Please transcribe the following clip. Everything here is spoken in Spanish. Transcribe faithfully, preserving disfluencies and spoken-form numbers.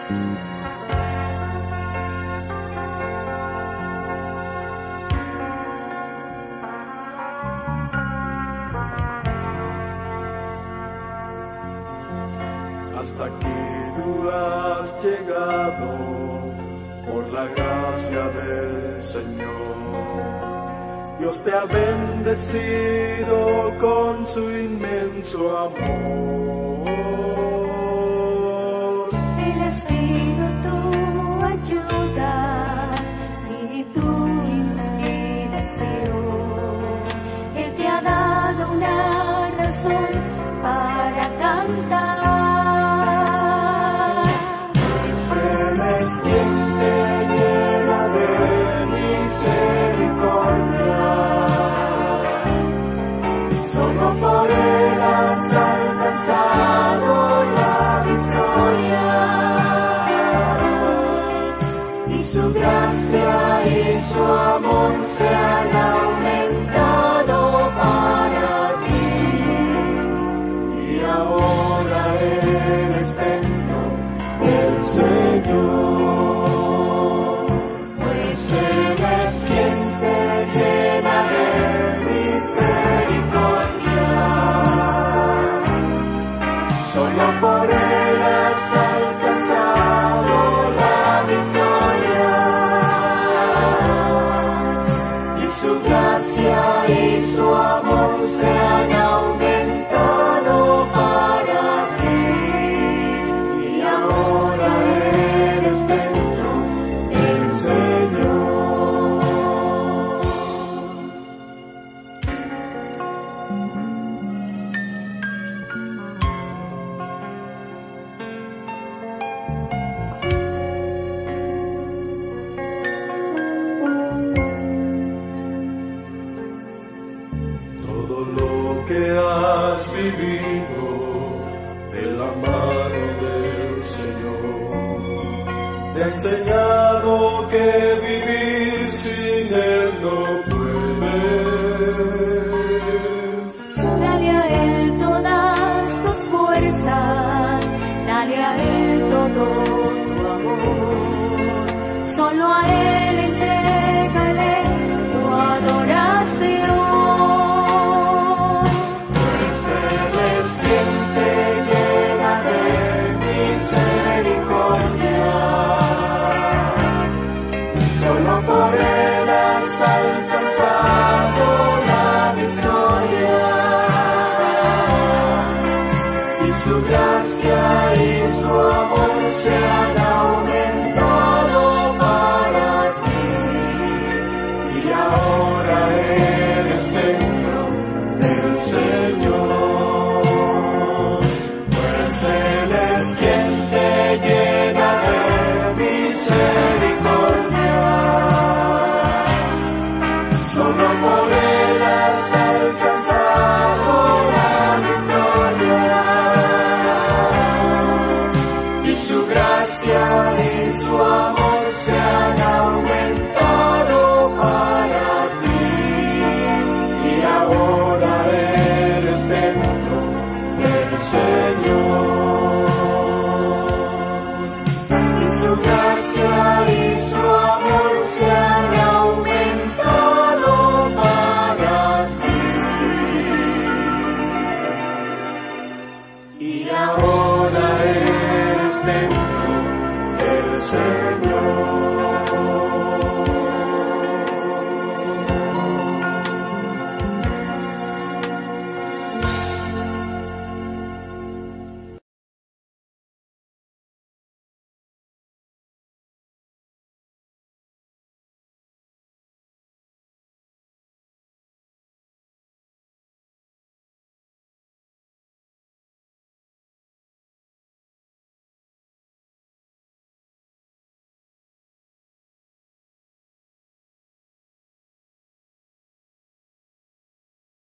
Hasta aquí tú has llegado por la gracia del Señor. Dios te ha bendecido con su inmenso amor. Él ha sido tu ayuda y tu inspiración. Él te ha dado una razón para cantar. Quien te llena de misericordia, solo por Él has alcanzado la victoria, y su gracia y su amor se han aumentado para ti, y ahora eres templo del Señor. Solo por Él has alcanzado la victoria, y su gracia y su amor se han aumentado para ti, y ahora eres dentro del Señor. Todo lo que has vivido de la mano del Señor te ha enseñado que vivir sin Él no puedes. Dale a Él todas tus fuerzas, dale a Él todo tu amor, solo a Él entrégale tu adoración. Solo por Él has alcanzado la victoria, y su gracia y su amor se han aumentado para ti, y ahora eres templo del Señor, pues Él es quien te llena de misericordia. Solo por Él has alcanzado la victoria, y su gracia y su amor se han aumentado para ti, y ahora eres templo del Señor, y su gracia y su amor se han aumentado para ti, y ahora eres templo del Señor.